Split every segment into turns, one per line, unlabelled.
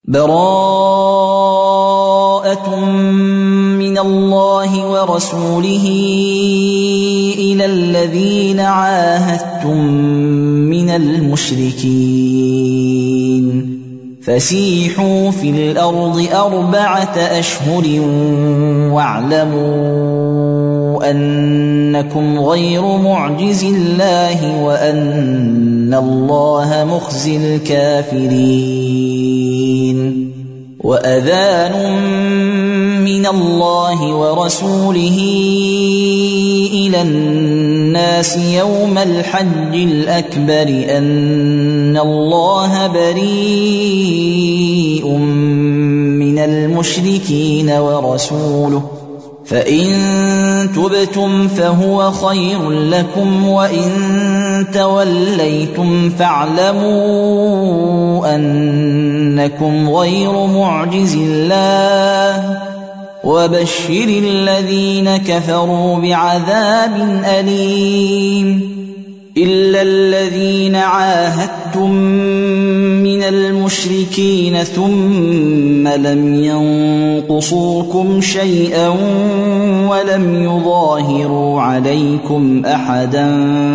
براءة من الله ورسوله إلى الذين عاهدتم من المشركين فسيحوا في الأرض 4 أشهر واعلموا أنكم غير معجز الله وأن الله مخزي الكافرين. وأذان من الله ورسوله إلى الناس يوم الحج الأكبر أن الله بريء من المشركين ورسوله فإن تبتم فهو خير لكم وإن توليتم فاعلموا أنكم غير معجز الله وبشر الذين كفروا بعذاب أليم. إلا الذين عاهدتم من المشركين ثم لم ينقصوكم شيئا ولم يظاهروا عليكم أحدا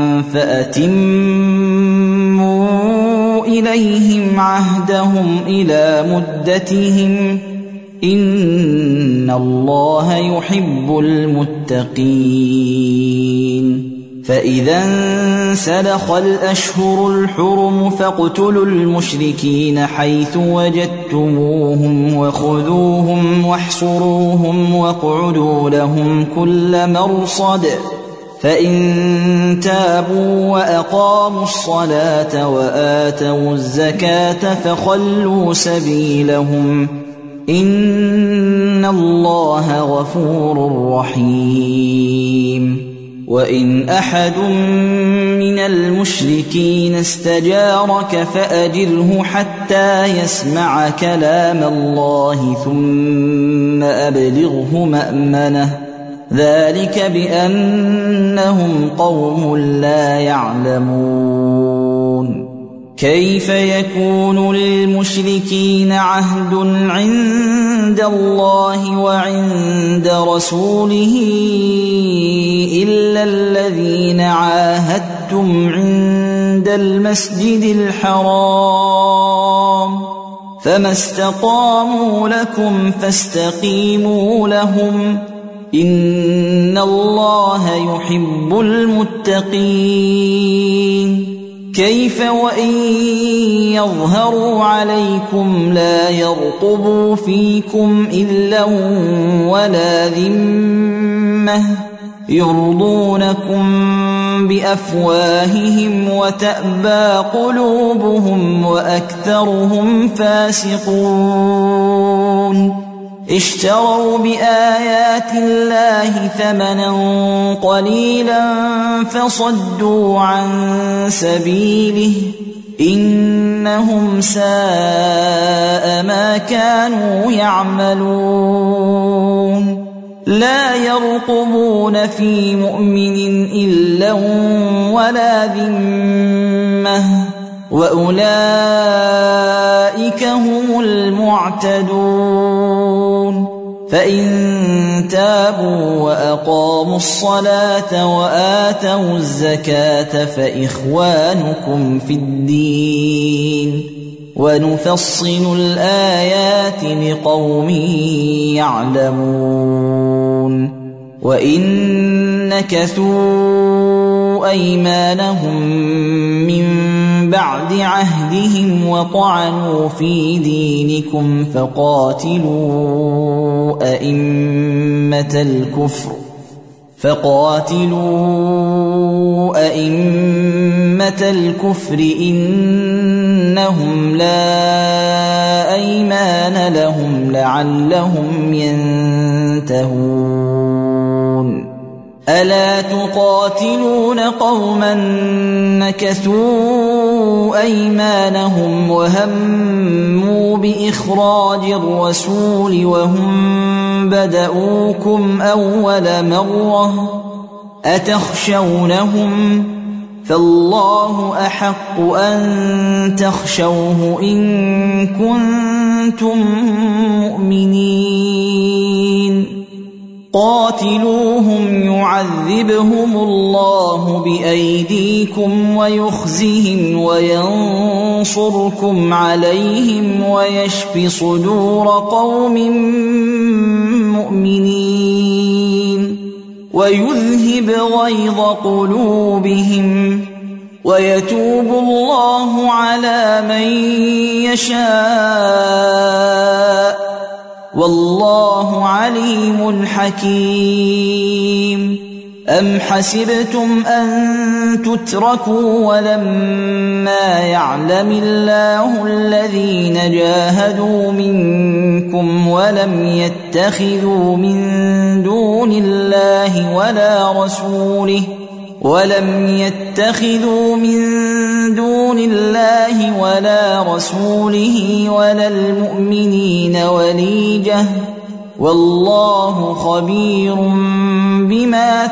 فأتموا إليهم عهدهم إلى مدتهم إن الله يحب المتقين. فإذا انسلخ الأشهر الحرم فاقتلوا المشركين حيث وجدتموهم وخذوهم واحصروهم واقعدوا لهم كل مرصد فإن تابوا وأقاموا الصلاة وآتوا الزكاة فخلوا سبيلهم إن الله غفور رحيم. وإن أحد من المشركين استجارك فأجره حتى يسمع كلام الله ثم أبلغه مأمنه ذلك بأنهم قوم لا يعلمون. كيف يكون للمشركين عهد عند الله وعند رسوله إلا الذين عاهدتم عند المسجد الحرام فما استقاموا لكم فاستقيموا لهم إن الله يحب المتقين. كيف وإن يظهروا عليكم لا يرقبوا فيكم إلا ولا ذمة يرضونكم بأفواههم وتأبى قلوبهم وأكثرهم فاسقون. اشتروا بآيات الله ثمنا قليلا فصدوا عن سبيله إنهم ساء ما كانوا يعملون. لا يرقبون في مؤمن إلا ولا ذمة وأولئك هم المعتدون. فإن تابوا وأقاموا الصلاة وآتوا الزكاة فإخوانكم في الدين ونفصل الآيات لقوم يعلمون. وإن نكثوا أيمانهم من بعد عهدهم وطعنوا في دينكم فقاتلوا أئمة الكفر إنهم لا أيمان لهم لعلهم ينتهون. ألا تقاتلون قوما نكثوا أيمانهم وهموا بإخراج الرسول وهم بدؤوكم أول مرة أتخشونهم فالله أحق أن تخشوه إن كنتم مؤمنين قاتلوهم يعذبهم الله بأيديكم ويخزهم وينصركم عليهم ويشف صدور قوم مؤمنين ويذهب غيظ قلوبهم ويتوب الله على من يشاء والله عليم حكيم أم حسبتم أن تتركوا ولما يعلم الله الذين جاهدوا منكم ولم يتخذوا من دون الله ولا رسوله ولا المؤمنين وليجة والله خبير بما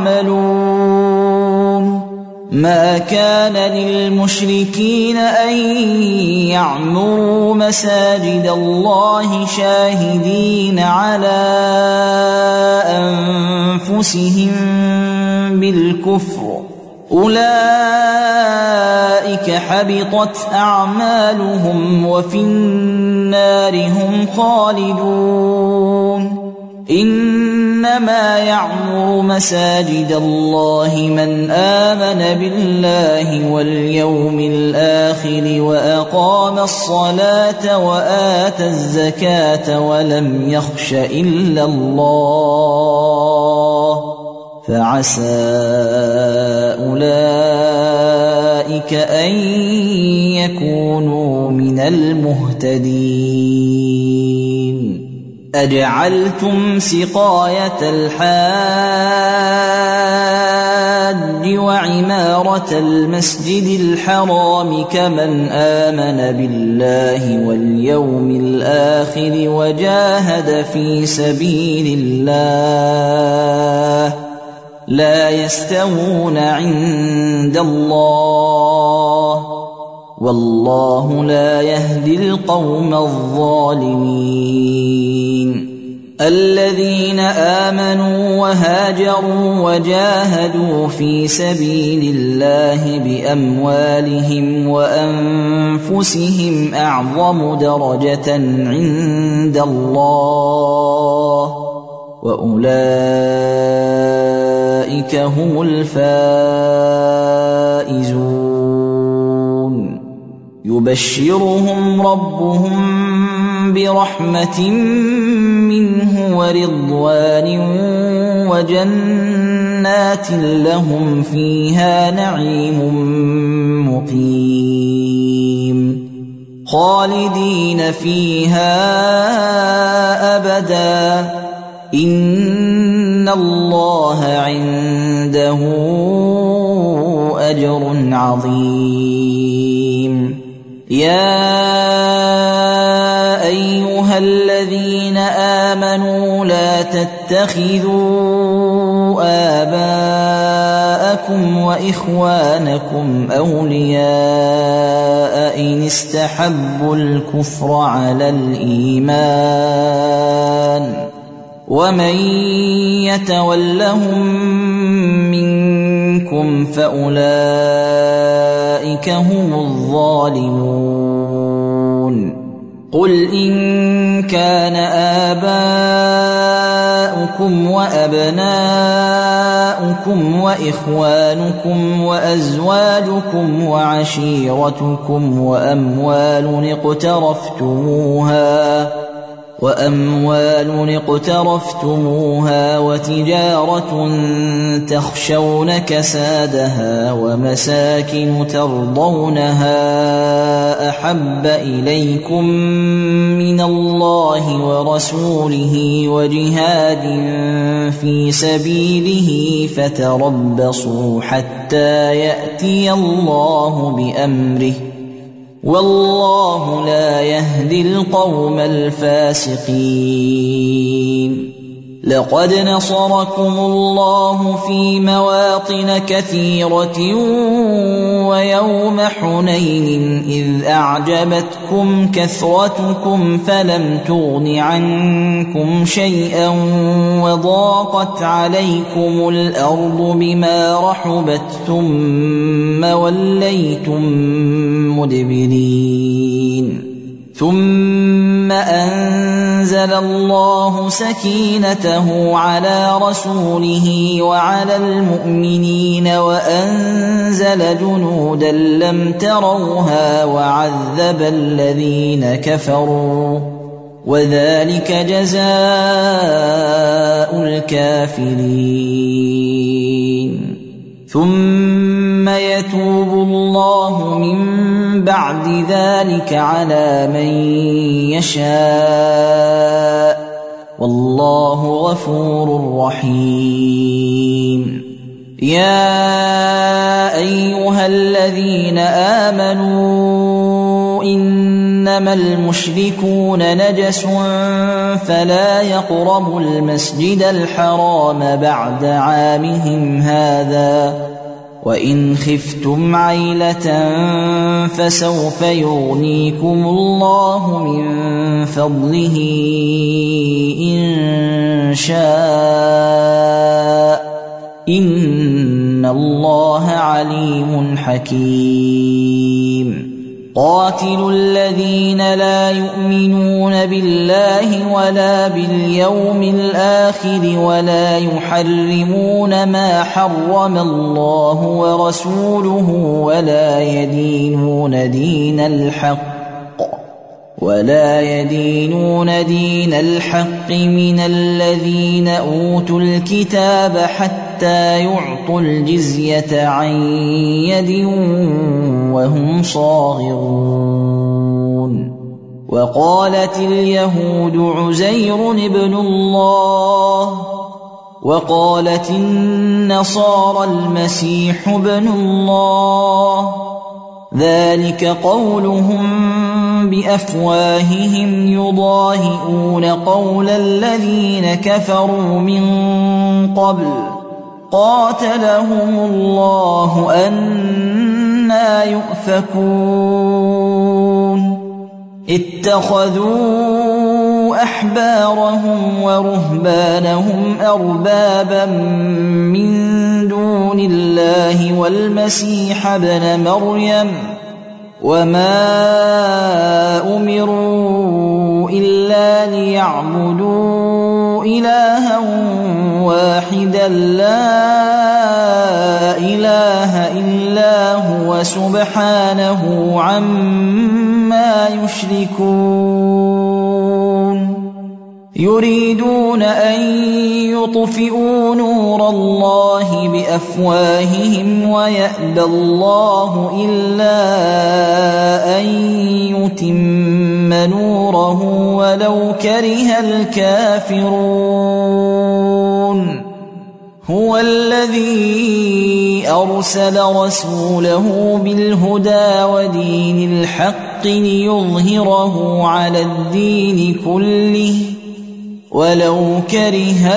تعملون ما كان للمشركين أن يعمروا مساجد الله شاهدين على أنفسهم بالكفر أولئك حبطت أعمالهم وفي النار هم خالدون إنما يعمر مساجد الله من آمن بالله واليوم الآخر وأقام الصلاة وآتى الزكاة ولم يخش إلا الله فعسى أولئك أن يكونوا من المهتدين أجعلتم سقاية الحاج وعمارة المسجد الحرام كمن آمن بالله واليوم الآخر وجاهد في سبيل الله لا يستوون عند الله والله لا يهدي القوم الظالمين الذين آمنوا وهاجروا وجاهدوا في سبيل الله بأموالهم وأنفسهم أعظم درجة عند الله وأولئك هم الفائزون يبشرهم ربهم برحمة منه ورضوان وجنات لهم فيها نعيم مقيم خالدين فيها أبدا إن الله عنده أجر عظيم يا أيها الذين آمنوا لا تتخذوا آباءكم وإخوانكم أولياء إن استحبوا الكفر على الإيمان ومن يتولهم منكم فأولئك هم الظالمون قل إن كان آباؤكم وأبناؤكم وإخوانكم وأزواجكم وعشيرتكم وأموال اقترفتموها وتجارة تخشون كسادها ومساكن ترضونها أحب إليكم من الله ورسوله وجهاد في سبيله فتربصوا حتى يأتي الله بأمره والله لا يهدي القوم الفاسقين لقد نصركم الله في مواطن كثيرة ويوم حنين إذ أعجبتكم كثرتكم فلم تغن عنكم شيئا وضاقت عليكم الأرض بما رحبت ثم وليتم مدبرين ثم أنزل الله سكينته على رسوله وعلى المؤمنين وأنزل جنودا لم تروها وعذب الذين كفروا وذلك جزاء الكافرين ثم يتوب الله من بعد ذلك على من يشاء والله غفور رحيم يا أيها الذين آمنوا إنما المشركون نجس فلا يقربوا المسجد الحرام بعد عامهم هذا وإن خفتم عيلة فسوف يغنيكم الله من فضله إن شاء إن الله عليم حكيم قاتلوا الذين لا يؤمنون بالله ولا باليوم الآخر ولا يحرمون ما حرم الله ورسوله ولا يدينون دين الحق من الذين أوتوا الكتاب حتى يعطوا الجزية عن يد وهم صاغرون وقالت اليهود عزير ابن الله وقالت النصارى المسيح ابن الله ذلك قولهم بأفواههم يضاهئون قول الذين كفروا من قبل قاتلهم الله أنى يؤفكون اتخذوا أحبارهم ورهبانهم أربابا من دون الله والمسيح ابن مريم وما أمروا إلا ليعبدوا إلها واحدا لا إله إلا هو سبحانه عما يشركون يريدون أن يطفئوا نور الله بأفواههم ويأبى الله إلا أن يتم نوره ولو كره الكافرون هو الذي أرسل رسوله بالهدى ودين الحق ليظهره على الدين كله ولو كره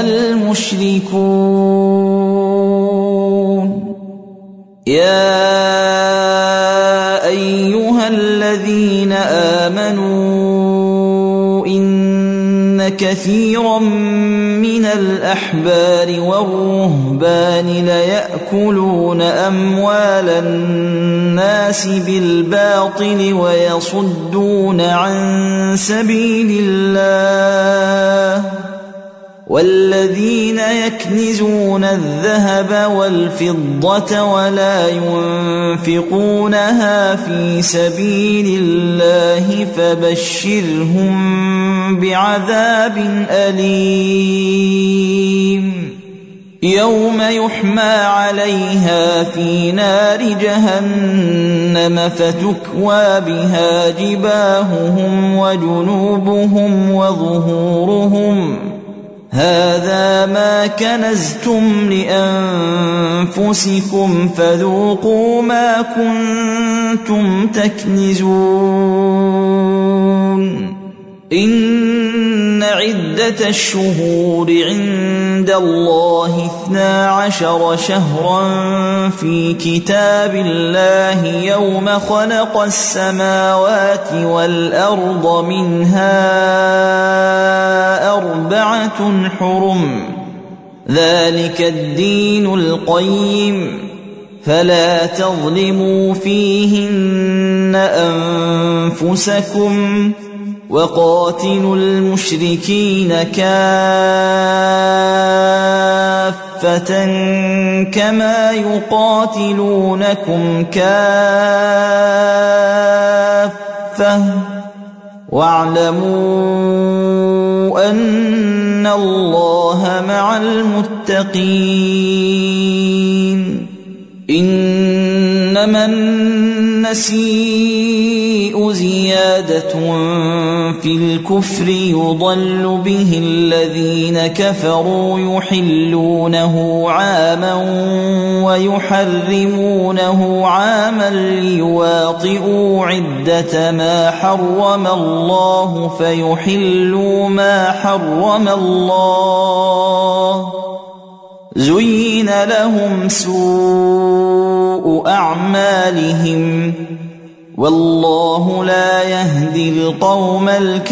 المشركون يا أيها الذين آمنوا إن كثيرا من الأحبار والرهبان ليأكلون أموال الناس بالباطل ويصدون عن سبيل الله والذين يكنزون الذهب والفضة ولا ينفقونها في سبيل الله فبشرهم بعذاب أليم يوم يحمى عليها في نار جهنم فتكوى بها جباههم وجنوبهم وظهورهم هذا ما كنزتم لأنفسكم فذوقوا ما كنتم تكنزون إن عدة الشهور عند الله 12 شهرا في كتاب الله يوم خلق السماوات والأرض منها 4 حرم ذلك الدين القيم فلا تظلموا فيهن أنفسكم وقاتلوا المشركين كافة كما يقاتلونكم كافة واعلموا أن الله مع المتقين إنما النسيء زيادة في الكفر يضل به الذين كفروا يحلونه عاما ويحرمونه عاما ليواطئوا عدة ما حرم الله فيحلوا ما حرم الله زين لهم سوء أعمالهم والله لا يهدي القوم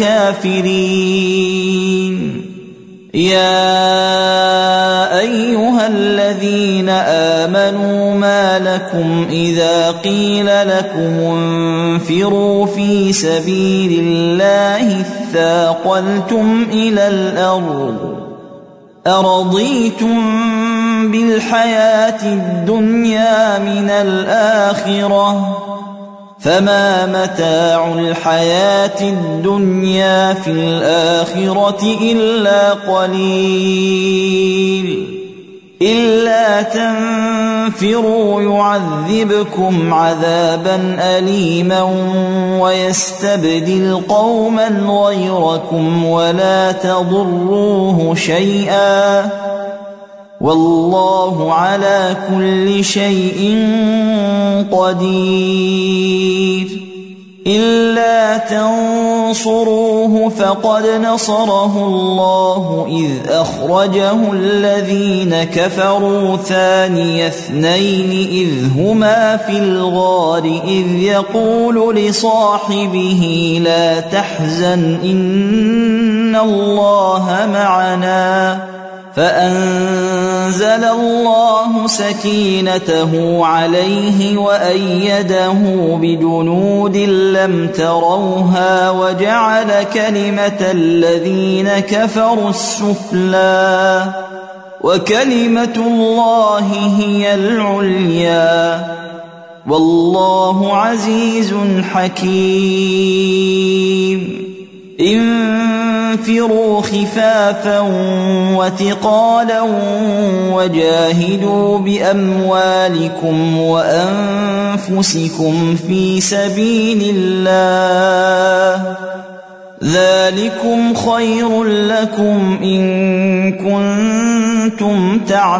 الكافرين يا أيها الذين آمنوا ما لكم إذا قيل لكم انفروا في سبيل الله اثاقلتم إلى الأرض أرضيتم بالحياة الدنيا من الآخرة فما متاع الحياة الدنيا في الآخرة إلا قليل إلا تنفروا يعذبكم عذابا أليما ويستبدل قوما غيركم ولا تضروه شيئا والله على كل شيء قدير إلا تنصروه فقد نصره الله إذ أخرجه الذين كفروا ثاني اثنين إذ هما في الغار إذ يقول لصاحبه لا تحزن إن الله معنا فأنزل الله سكينته عليه وأيده بجنود لم تروها وجعل كلمة الذين كفروا السفلى وكلمة الله هي العليا والله عزيز حكيم انفروا خفافا وثقالا وجاهدوا بأموالكم وأنفسكم في سبيل الله ذلكم خير لكم إن كنتم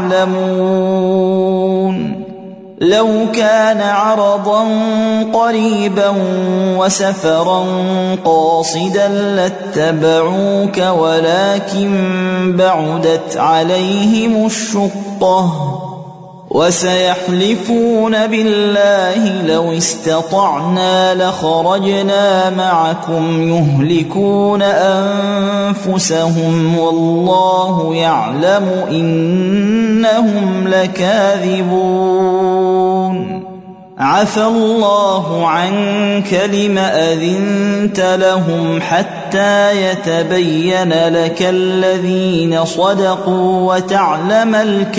تعلمون لو كان عرضا قريبا وسفرا قاصدا لاتبعوك ولكن بعدت عليهم الشقة وسيحلفون بالله لو استطعنا لخرجنا معكم يهلكون أنفسهم والله يعلم إنهم لكاذبون عفى الله عنك لم أذنت لهم حتى يتبين لك الذين صدقوا وتعلم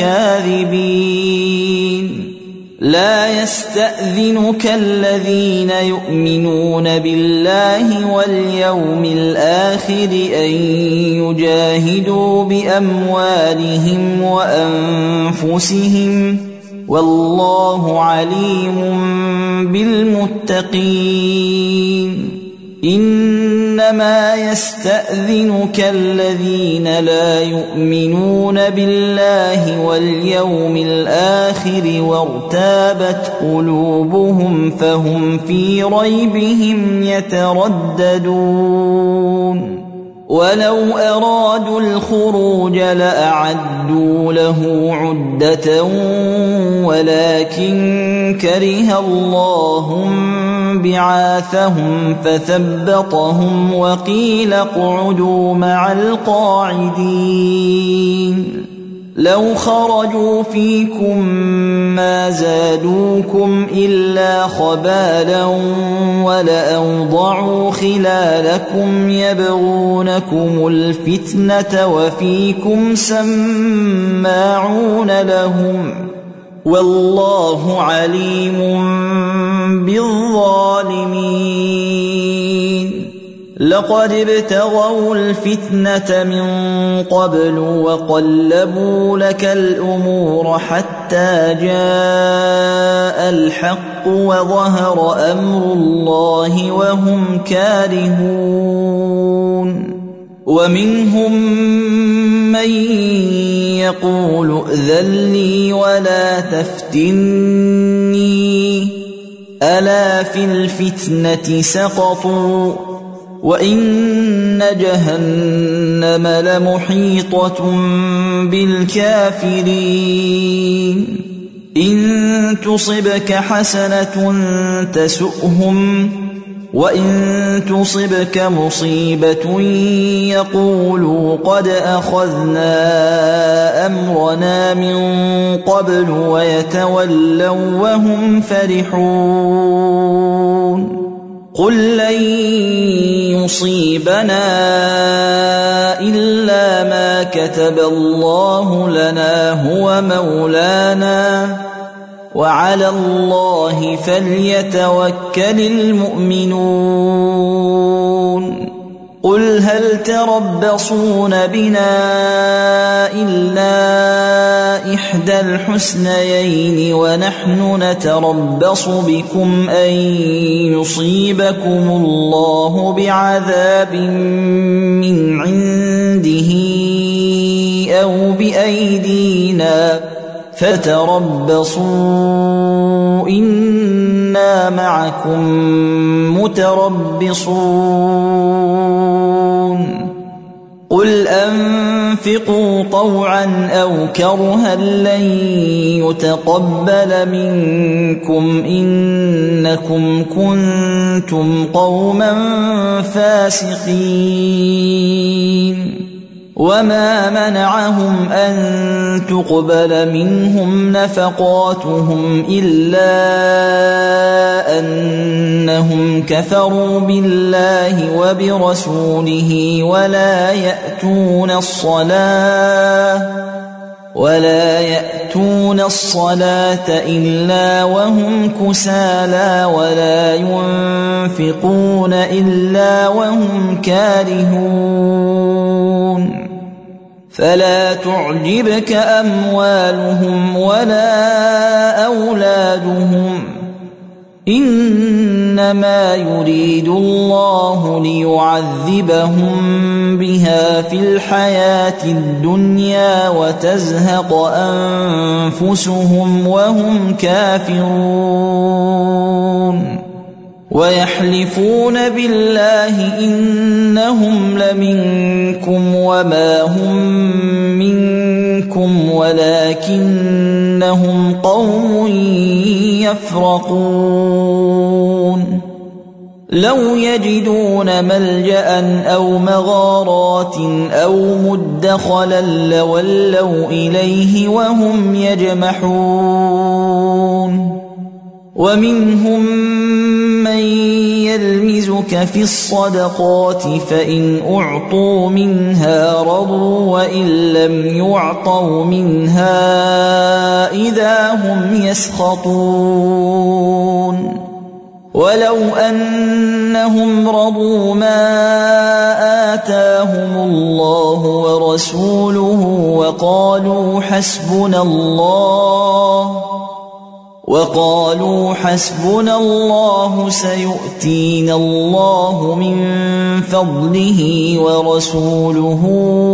الكاذبين لا يستأذنك الذين يؤمنون بالله واليوم الآخر أن يجاهدوا بأموالهم وأنفسهم والله عليم بالمتقين إنما يستأذنك الذين لا يؤمنون بالله واليوم الآخر وارتابت قلوبهم فهم في ريبهم يترددون ولو أرادوا الخروج لأعدوا له عدة ولكن كره الله بعاثهم فثبطهم وقيل اقعدوا مع القاعدين لو خرجوا فيكم ما زادوكم إلا خبالا ولأوضعوا خلالكم يبغونكم الفتنة وفيكم سماعون لهم والله عليم بالظالمين لقد ابتغوا الفتنة من قبل وقلبوا لك الأمور حتى جاء الحق وظهر أمر الله وهم كارهون ومنهم من يقول ائذن لي ولا تفتني ألا في الفتنة سقطوا وإن جهنم لمحيطة بالكافرين إن تصبك حسنة تسؤهم وإن تصبك مصيبة يقولوا قد أخذنا أمرنا من قبل ويتولوا وهم فرحون قل لن يصيبنا إلا ما كتب الله لنا هو مولانا وعلى الله فليتوكل المؤمنون قل هل تربصون بنا إلا إحدى الحسنيين ونحن نتربص بكم أن يصيبكم الله بعذاب من عنده أو بأيدينا فتربصوا إنا معكم متربصون قل أنفقوا طوعا أو كرها لن يتقبل منكم إنكم كنتم قوما فاسقين وما منعهم أن تقبل منهم نفقاتهم إلا أنهم كفروا بالله وبرسوله ولا يأتون الصلاة إلا وهم كسالى ولا ينفقون إلا وهم كارهون فلا تعجبك أموالهم ولا أولادهم إنما يريد الله ليعذبهم بها في الحياة الدنيا وتزهق أنفسهم وهم كافرون ويحلفون بالله إنهم لمنكم وما هم منكم ولكنهم قوم يفرقون لو يجدون ملجأ أو مغارات أو مدخلا لولوا إليه وهم يجمحون ومنهم من يلمزك في الصدقات فإن أعطوا منها رضوا وإن لم يعطوا منها إذا هم يسخطون ولو أنهم رضوا ما آتاهم الله ورسوله وقالوا حسبنا الله سيؤتينا الله من فضله ورسوله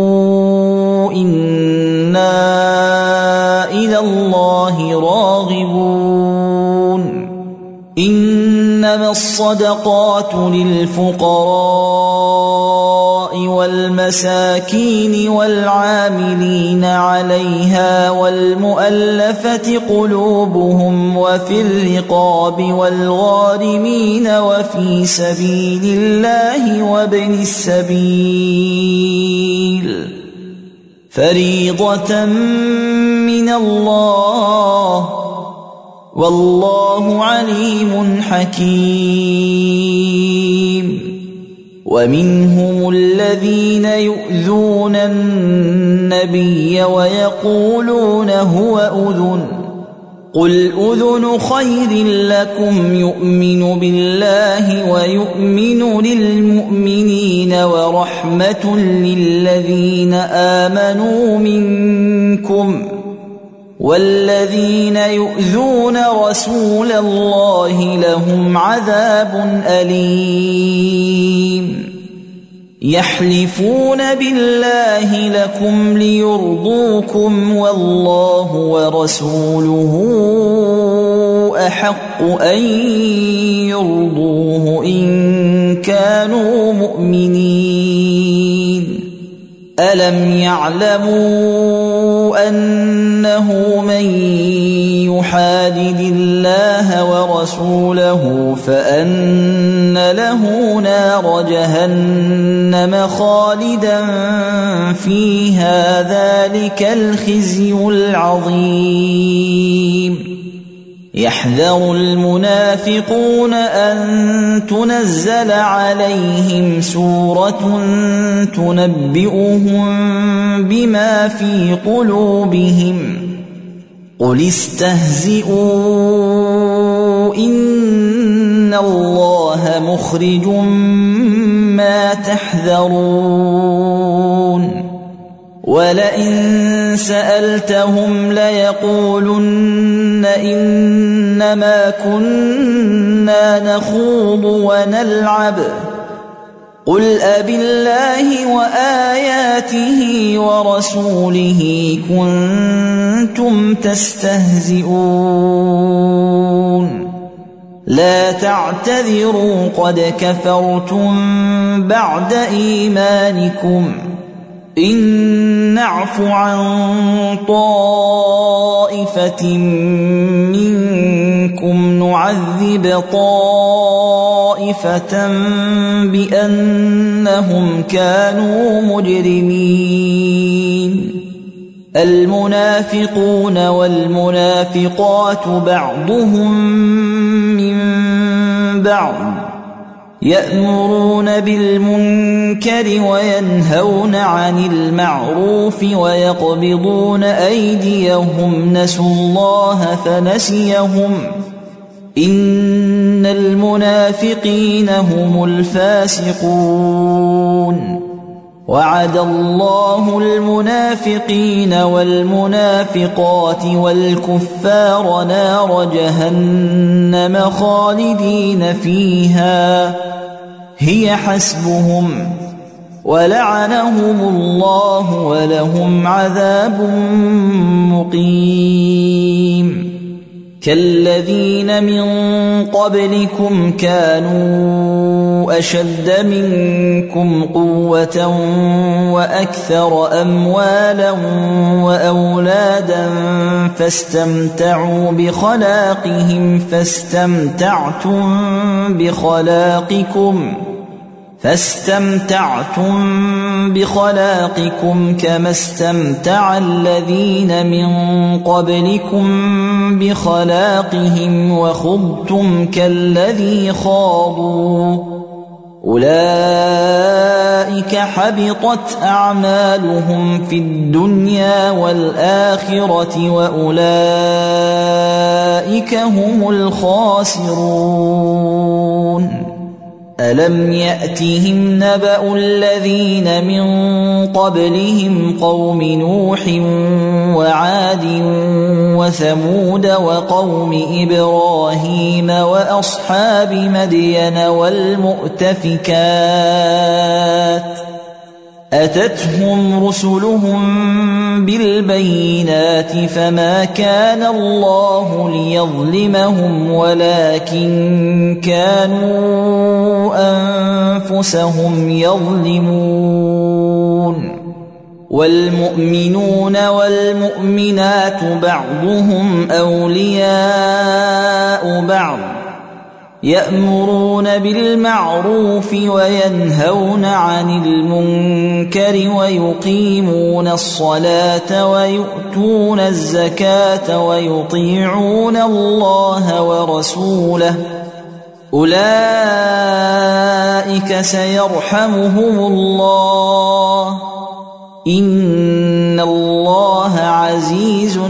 إنا إلى الله راغبون إنما الصدقات للفقراء والمساكين والعاملين عليها والمؤلفة قلوبهم وفي الرقاب والغارمين وفي سبيل الله وابن السبيل فريضة من الله والله عليم حكيم. ومنهم الذين يؤذون النبي ويقولون هو أذن قل أذن خير لكم يؤمن بالله ويؤمن للمؤمنين ورحمة للذين آمنوا منكم والذين يؤذون رسول الله لهم عذاب أليم. يحلفون بالله لكم ليرضوكم والله ورسوله أحق أن يرضوه إن كانوا مؤمنين. ألم يعلموا أنه من يحادد الله ورسوله فأن له نار جهنم خالدا فيها ذلك الخزي العظيم. يحذر المنافقون أن تنزل عليهم سورة تنبئهم بما في قلوبهم قل استهزئوا إن الله مخرج ما تحذرون. ولئن سألتهم ليقولن إنما كنا نخوض ونلعب قل أبالله وآياته ورسوله كنتم تستهزئون لا تعتذروا قد كفرتم بعد إيمانكم إن نعف عن طائفة منكم نعذب طائفة بأنهم كانوا مجرمين. المنافقون والمنافقات بعضهم من بعض يأمرون بالمنكر وينهون عن المعروف ويقبضون أيديهم نسوا الله فنسيهم إن المنافقين هم الفاسقون. وعد الله المنافقين والمنافقات والكفار نار جهنم خالدين فيها هي حسبهم ولعنهم الله ولهم عذاب مقيم. كالذين من قبلكم كانوا أشد منكم قوة وأكثر أموالا وأولادا فاستمتعوا بخلاقكم كما استمتع الذين من قبلكم بخلاقهم وخضتم كالذي خاضوا أولئك حبطت أعمالهم في الدنيا والآخرة وأولئك هم الخاسرون. ألم يأتهم نبأ الذين من قبلهم قوم نوح وعاد وثمود وقوم إبراهيم وأصحاب مدين والمؤتفكات أتتهم رسلهم بالبينات فما كان الله ليظلمهم ولكن كانوا أنفسهم يظلمون والمؤمنون والمؤمنات بعضهم أولياء بعض يأمرون بالمعروف وينهون عن المنكر ويقيمون الصلاة ويؤتون الزكاة ويطيعون الله ورسوله أولئك سيرحمهم الله إن الله عزيز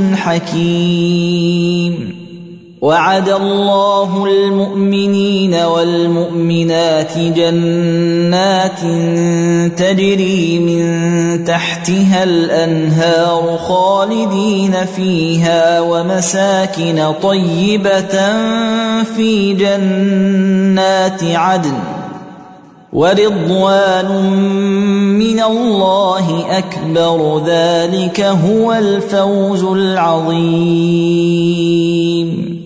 حكيم وعد الله المؤمنين والمؤمنات جنات تجري من تحتها الأنهار خالدين فيها ومساكن طيبة في جنات عدن ورضوان من الله أكبر ذلك هو الفوز العظيم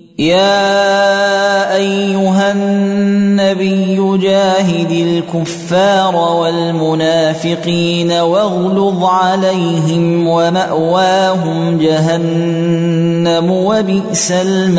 يا أيها النبي جاهد الكفار والمنافقين واغلظ عليهم ومأواهم جهنم وبئس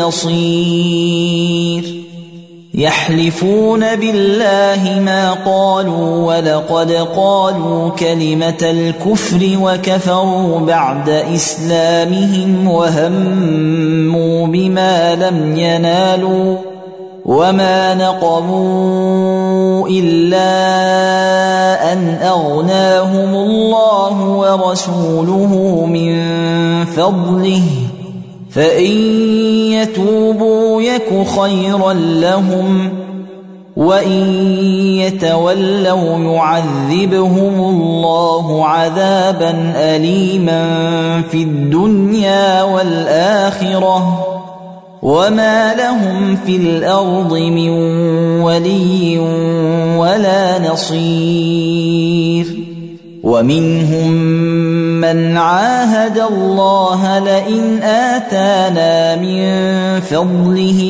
المصير يحلفون بالله ما قالوا ولقد قالوا كلمة الكفر وكفروا بعد إسلامهم وهموا بما لم ينالوا وما نقموا إلا أن أغناهم الله ورسوله من فضله فإن يتوبوا يك خيرا لهم وإن يتولوا يعذبهم الله عذابا أليما في الدنيا والآخرة وما لهم في الأرض من ولي ولا نصير ومنهم من عاهد الله لئن آتانا من فضله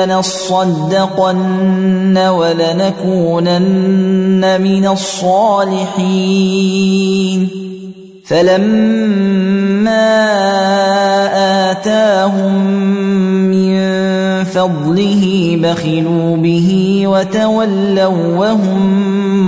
لنصدقن ولنكونن من الصالحين فلما آتاهم من فضله بخلوا به وتولوا وهم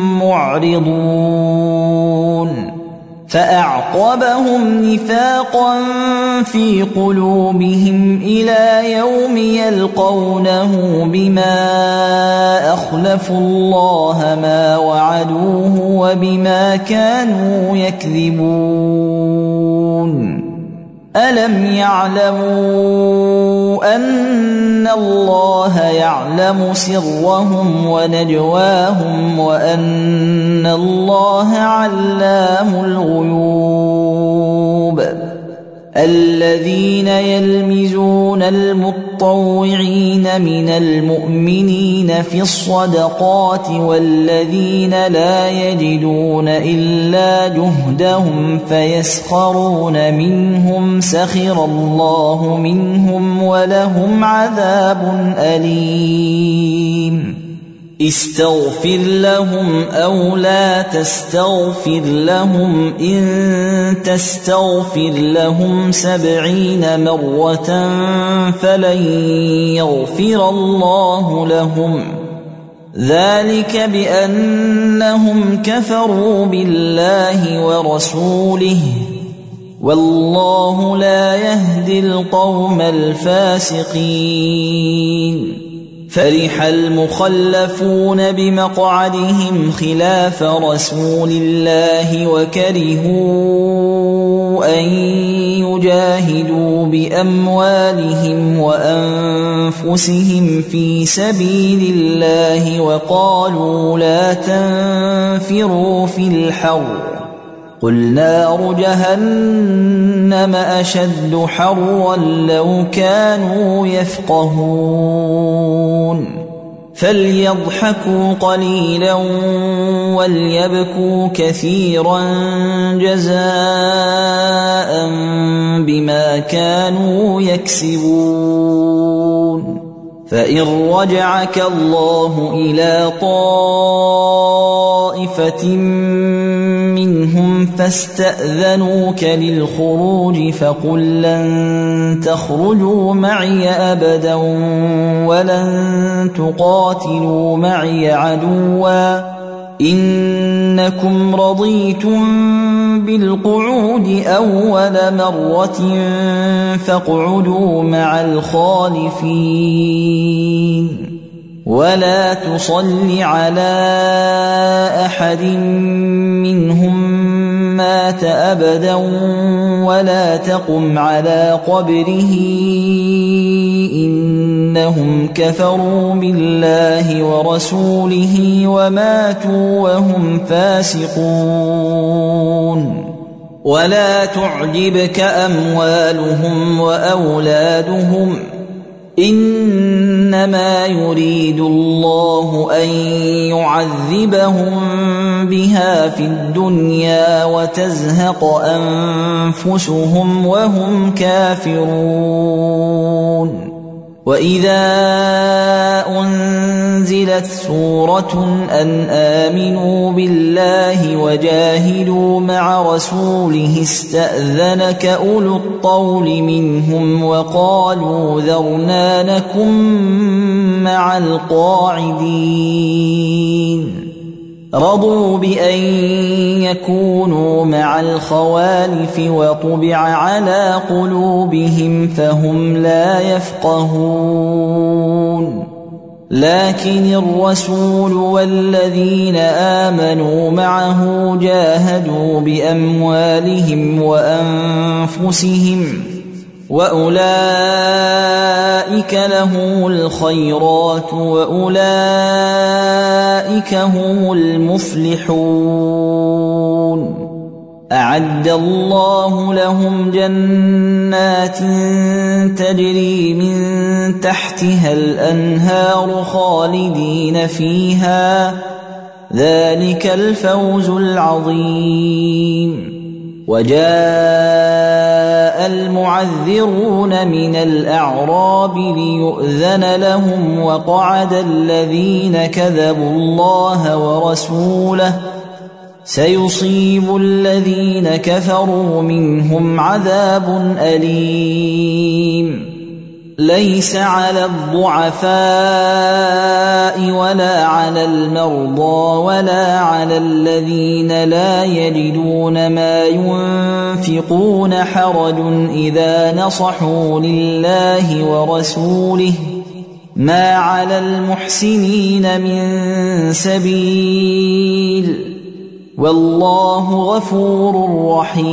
معرضون فأعقبهم نفاقا في قلوبهم إلى يوم يلقونه بما أخلفوا الله ما وعدوه وبما كانوا يكذبون ألم يعلموا أن الله يعلم سرهم ونجواهم وأن الله علام الغيوب الذين يلمزون المطوعين من المؤمنين في الصدقات والذين لا يجدون إلا جهدهم فيسخرون منهم سخر الله منهم ولهم عذاب أليم استغفر لهم أو لا تستغفر لهم إن تستغفر لهم 70 مرة فلن يغفر الله لهم ذلك بأنهم كفروا بالله ورسوله والله لا يهدي القوم الفاسقين فرح المخلفون بمقعدهم خلاف رسول الله وكرهوا أن يجاهدوا بأموالهم وأنفسهم في سبيل الله وقالوا لا تنفروا في الحر قل نار جهنم أشد حرا لو كانوا يفقهون فليضحكوا قليلا وليبكوا كثيرا جزاء بما كانوا يكسبون فإن رجعك الله إلى طائفة منهم فاستأذنوك للخروج فقل لن تخرجوا معي أبدا ولن تقاتلوا معي عدوا إنكم رضيتم بالقعود أول مرة فاقعدوا مع الخالفين ولا تصل على أحد منهم مات أبدا ولا تقم على قبره إنهم كفروا بالله ورسوله وماتوا وهم فاسقون ولا تعجبك أموالهم وأولادهم إنما يريد الله أن يعذبهم بها في الدنيا وتزهق أنفسهم وهم كافرون وإذا أنزلت سورة أن آمنوا بالله وجاهدوا مع رسوله استأذنك أولو الطول منهم وقالوا ذرنا نكن مع القاعدين رضوا بأن يكونوا مع الخوالف وطبع على قلوبهم فهم لا يفقهون لكن الرسول والذين آمنوا معه جاهدوا بأموالهم وأنفسهم وأولئك لهم الخيرات وأولئك هم المفلحون أعد الله لهم جنات تجري من تحتها الأنهار خالدين فيها ذلك الفوز العظيم وجاء المعذرون من الأعراب ليؤذن لهم وقعد الذين كذبوا الله ورسوله سيصيب الذين كفروا منهم عذاب أليم ليس على الضعفاء ولا على المرضى ولا على الذين لا يجدون ما ينفقون حرج إذا نصحوا لله ورسوله ما على المحسنين من سبيل والله غفور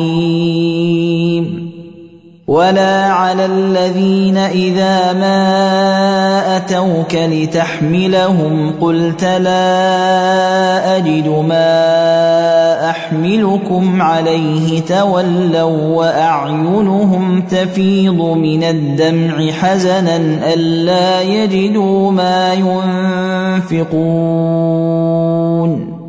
رحيم ولا على الذين إذا ما أتوك لتحملهم قلت لا أجد ما أحملكم عليه تولوا وأعينهم تفيض من الدمع حزنا ألا يجدوا ما ينفقون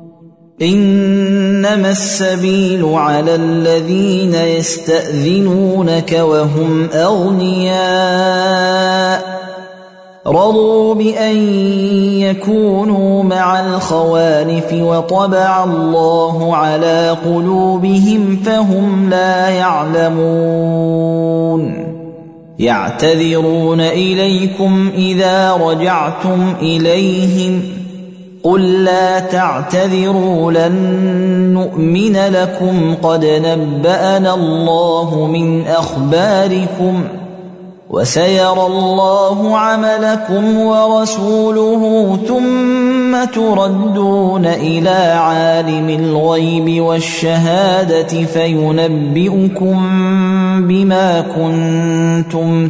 إنما السبيل على الذين يستأذنونك وهم أغنياء رضوا بأن يكونوا مع الخوالف وطبع الله على قلوبهم فهم لا يعلمون يعتذرون إليكم إذا رجعتم إليهم قل لا تعتذروا لن نؤمن لكم قد نبأنا الله من أخباركم وسيرى الله عملكم ورسوله ثم تردون إلى عالم الغيب والشهادة فينبئكم بما كنتم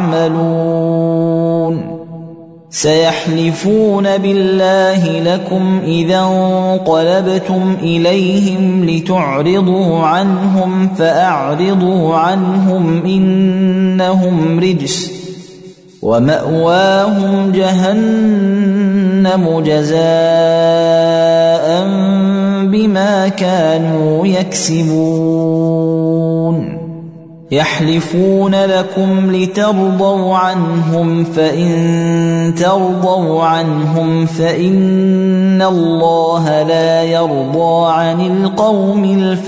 تعملون سيحلفون بالله لكم إذا انقلبتم إليهم لتعرضوا عنهم فأعرضوا عنهم إنهم رجس ومأواهم جهنم جزاء بما كانوا يكسبون يحلفون لكم لترضوا عنهم فإن ترضوا عنهم فإن الله لا يرضى عن القوم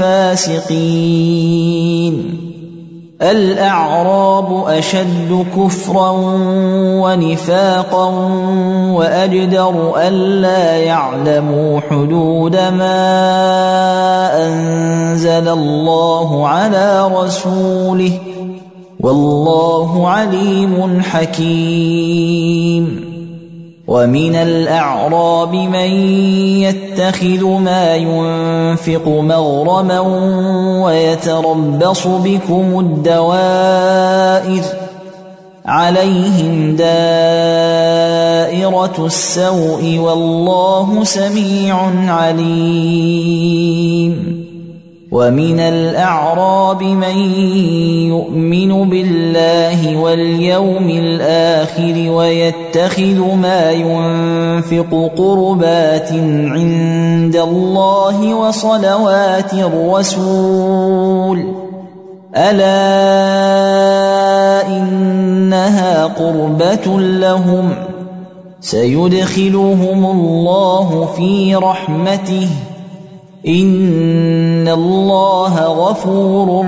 الفاسقين الأعراب أشد كفرا ونفاقا وأجدر ألا يعلموا حدود ما أنزل الله على رسوله والله عليم حكيم ومن الأعراب من يتخذ ما ينفق مغرما ويتربص بكم الدوائر عليهم دائرة السوء والله سميع عليم ومن الأعراب من يؤمن بالله واليوم الآخر ويتخذ ما ينفق قربات عند الله وصلوات الرسول ألا إنها قربة لهم سيدخلهم الله في رحمته إن الله غفور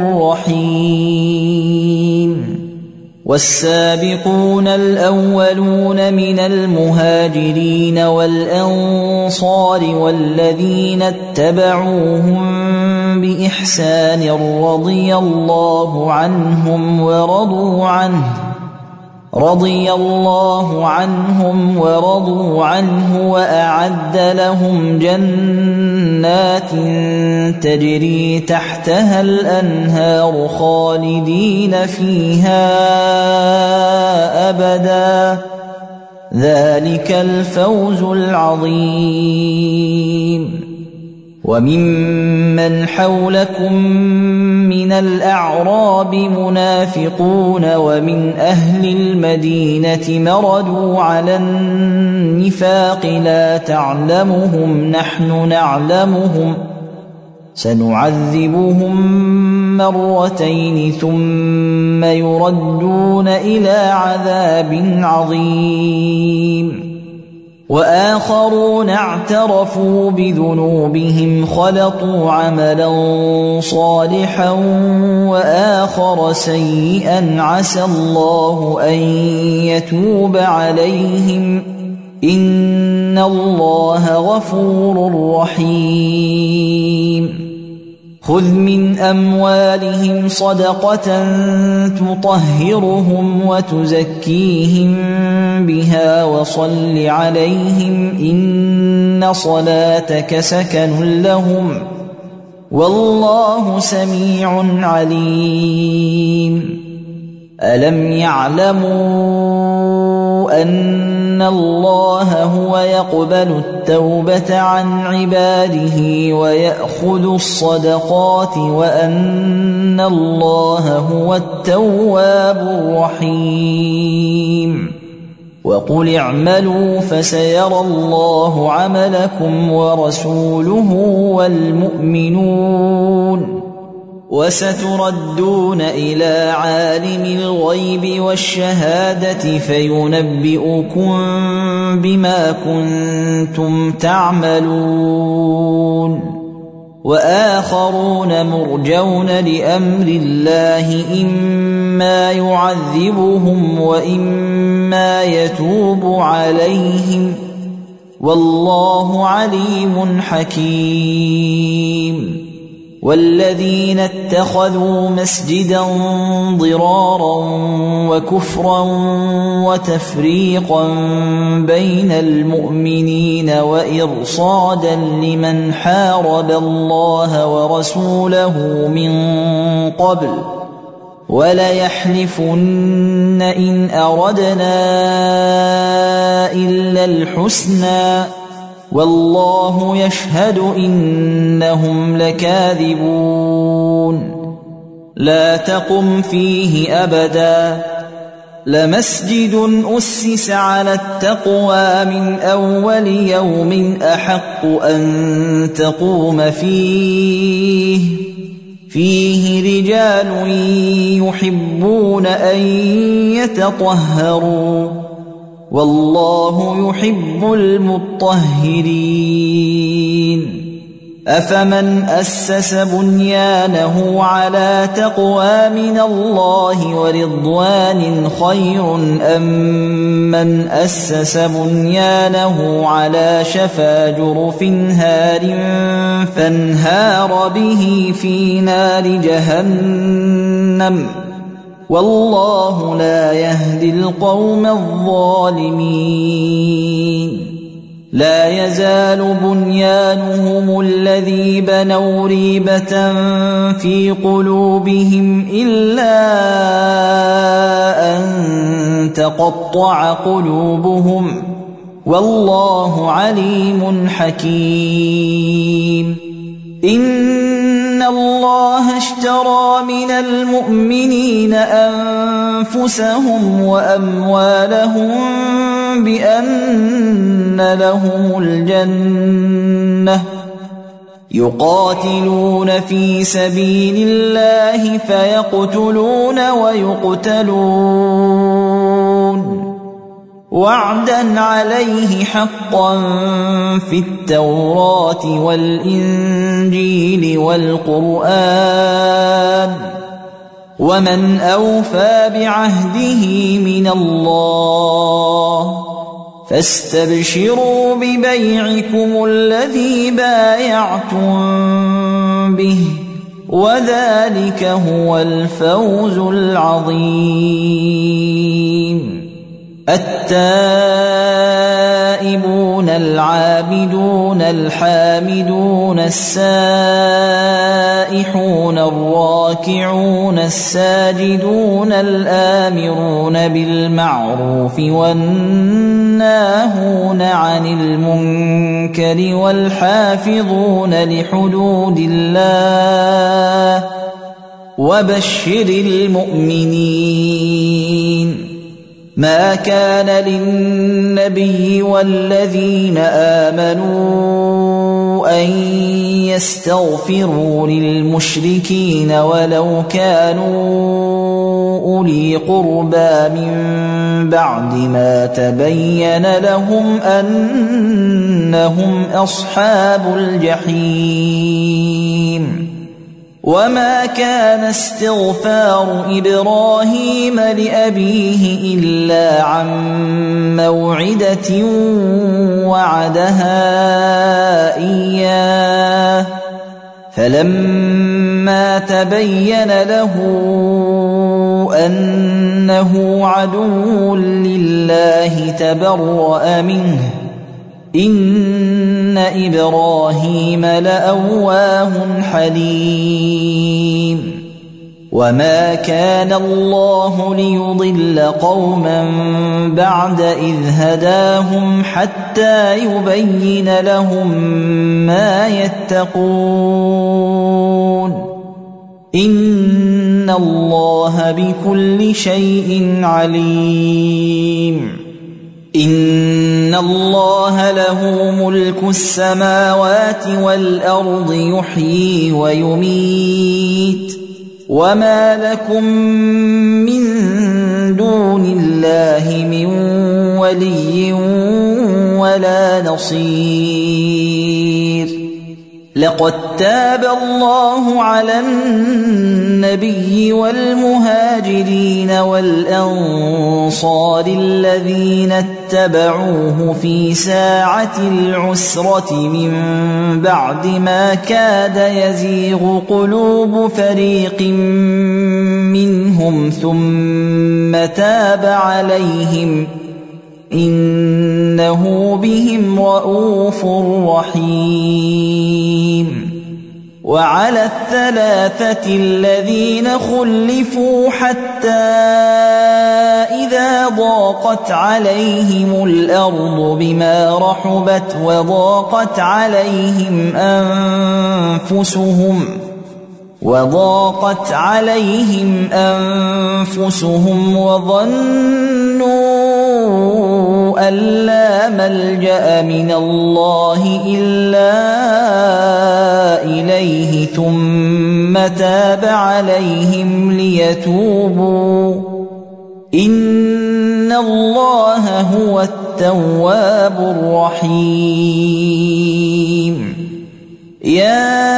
رحيم والسابقون الأولون من المهاجرين والأنصار والذين اتبعوهم بإحسان رضي الله عنهم ورضوا عنه وأعد لهم جنات تجري تحتها الأنهار خالدين فيها أبدا ذلك الفوز العظيم وممن حولكم من الأعراب منافقون ومن أهل المدينة مردوا على النفاق لا تعلمهم نحن نعلمهم سنعذبهم مرتين ثم يردون إلى عذاب عظيم وآخرون اعترفوا بذنوبهم خلطوا عملا صالحا وآخر سيئا عسى الله أن يتوب عليهم إن الله غفور رحيم خذ من أموالهم صدقة تطهرهم وتزكيهم بها وصل عليهم إن صلاتك سكن لهم والله سميع عليم ألم يعلموا أن الله هو يقبل التوبة عن عباده ويأخذ الصدقات وأن الله هو التواب الرحيم وقل اعملوا فسيرى الله عملكم ورسوله والمؤمنون وستردون إلى عالم الغيب والشهادة فينبئكم بما كنتم تعملون وآخرون مرجون لأمر الله إما يعذبهم وإما يتوب عليهم والله عليم حكيم والذين اتخذوا مسجدا ضرارا وكفرا وتفريقا بين المؤمنين وإرصادا لمن حارب الله ورسوله من قبل وليحلفن إن أردنا إلا الحسنى والله يشهد إنهم لكاذبون لا تقم فيه أبدا لمسجد أسس على التقوى من أول يوم أحق أن تقوم فيه رجال يحبون أن يتطهروا والله يحب المطهرين أفمن أسس بنيانه على تقوى من الله ورضوان خير أم من أسس بنيانه على شفا جرف هار فانهار به في نار جهنم والله لا يهدي القوم الظالمين لا يزال بنيانهم الذي بنوا ريبة في قلوبهم إلا أن تقطع قلوبهم والله عليم حكيم إن الله اشترى من المؤمنين أنفسهم وأموالهم بأن لهم الجنة يقاتلون في سبيل الله فيقتلون ويقتلون وعدا عليه حقا في التوراة والإنجيل والقرآن ومن أوفى بعهده من الله فاستبشروا ببيعكم الذي بايعتم به وذلك هو الفوز العظيم التائبون العابدون الحامدون السائحون الراكعون الساجدون الآمرون بالمعروف والناهون عن المنكر والحافظون لحدود الله وبشر المؤمنين ما كان للنبي والذين آمنوا أن يستغفروا للمشركين ولو كانوا أولي قربى من بعد ما تبين لهم أنهم أصحاب الجحيم وما كان استغفار إبراهيم لأبيه إلا عن موعدة وعدها إياه فلما تبين له أنه عدو لله تبرأ منه إن إبراهيم لأواه حليم وما كان الله ليضل قوما بعد إذ هداهم حتى يبين لهم ما يتقون إن الله بكل شيء عليم إن الله له ملك السماوات والأرض يحيي ويميت وما لكم من دون الله من ولي ولا نصير لقد تاب الله على النبي والمهاجرين والأنصار الذين اتبعوه في ساعة العسرة من بعد ما كاد يزيغ قلوب فريق منهم ثم تاب عليهم إنه بهم رءوف رحيم وعلى الثلاثة الذين خلفوا حتى إذا ضاقت عليهم الأرض بما رحبت وضاقت عليهم أنفسهم وضاقت عليهم أنفسهم وظنوا أن لا ملجأ من الله إلا إليه ثم تاب عليهم ليتوبوا إن الله هو التواب الرحيم. يا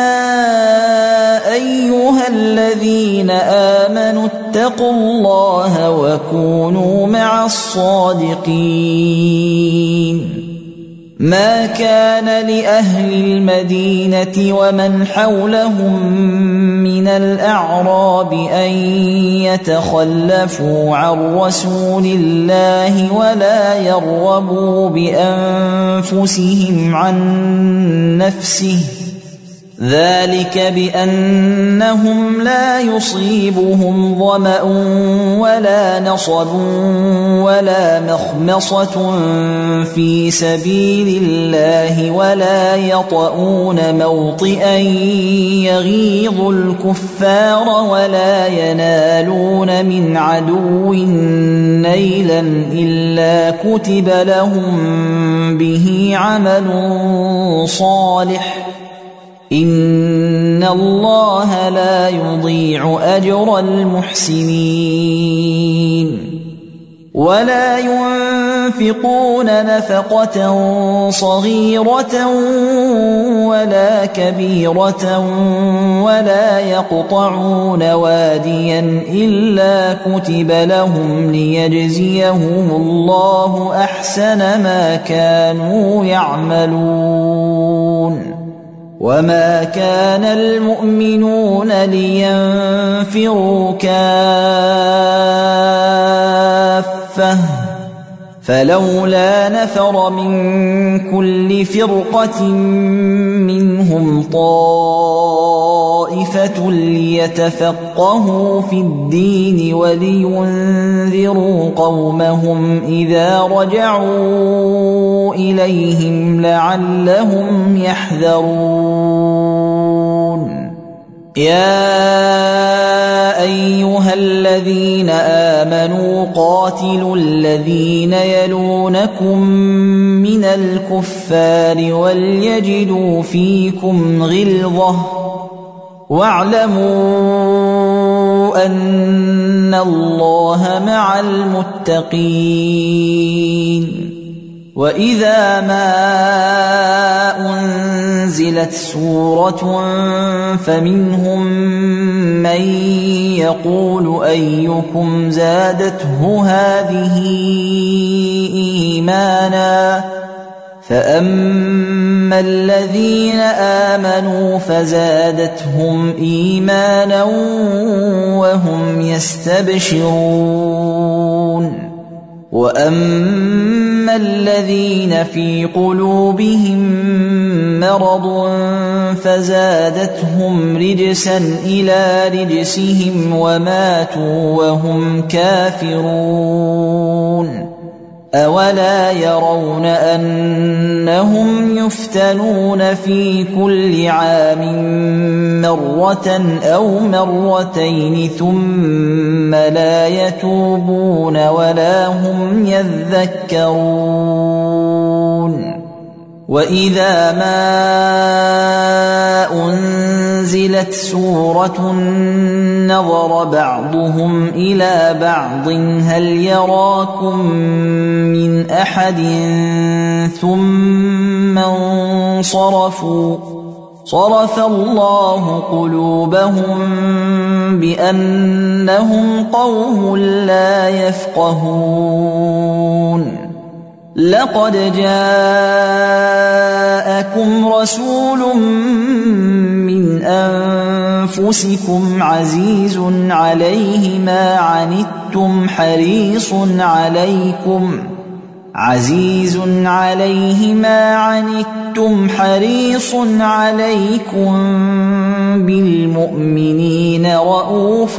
أيها الذين آمنوا اتقوا الله وكونوا مع الصادقين. ما كان لأهل المدينة ومن حولهم من الأعراب أن يتخلفوا عن رسول الله ولا يرغبوا بأنفسهم عن نفسه، ذلك بأنهم لا يصيبهم ظمأ ولا نصب ولا مخمصة في سبيل الله ولا يطؤون موطئا يغيظ الكفار ولا ينالون من عدو نيلا إلا كتب لهم به عمل صالح، إن الله لا يضيع أجر المحسنين. ولا ينفقون نفقة صغيرة ولا كبيرة ولا يقطعون واديا إلا كتب لهم ليجزيهم الله أحسن ما كانوا يعملون. وما كان المؤمنون لينفروا كافة فلولا نفر من كل فرقة منهم طائفة ليتفقهوا في الدين ولينذروا قومهم إذا رجعوا إليهم لعلهم يحذرون. يا أيها الذين آمنوا قاتلوا الذين يلونكم من الكفار وليجدوا فيكم غلظة واعلموا أن الله مع المتقين. وإذا ما أنزلت سورة فمنهم من يقول أيكم زادته هذه إيمانا فأما الذين آمنوا فزادتهم إيمانا وهم يستبشرون. وأما الذين في قلوبهم مرض فزادتهم رجسا إلى رجسهم وماتوا وهم كافرون. أولا يرون أنهم يفتنون في كل عام مرة أو مرتين ثم لا يتوبون ولا هم يذكرون. وإذا ما أنزلت سورة نظر بعضهم إلى بعض هل يراكم من أحد ثم انصرفوا صرف الله قلوبهم بأنهم قوم لا يفقهون. لقد جاءكم رسول من أنفسكم عزيز عليه ما عنتم حريص عليكم بالمؤمنين رؤوف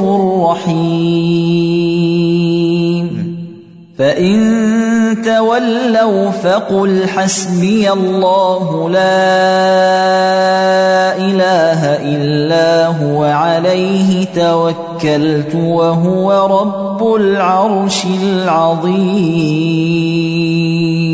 رحيم. فإن تولوا فقل حسبي الله لا إله إلا هو عليه عليه توكلت وهو رب العرش العظيم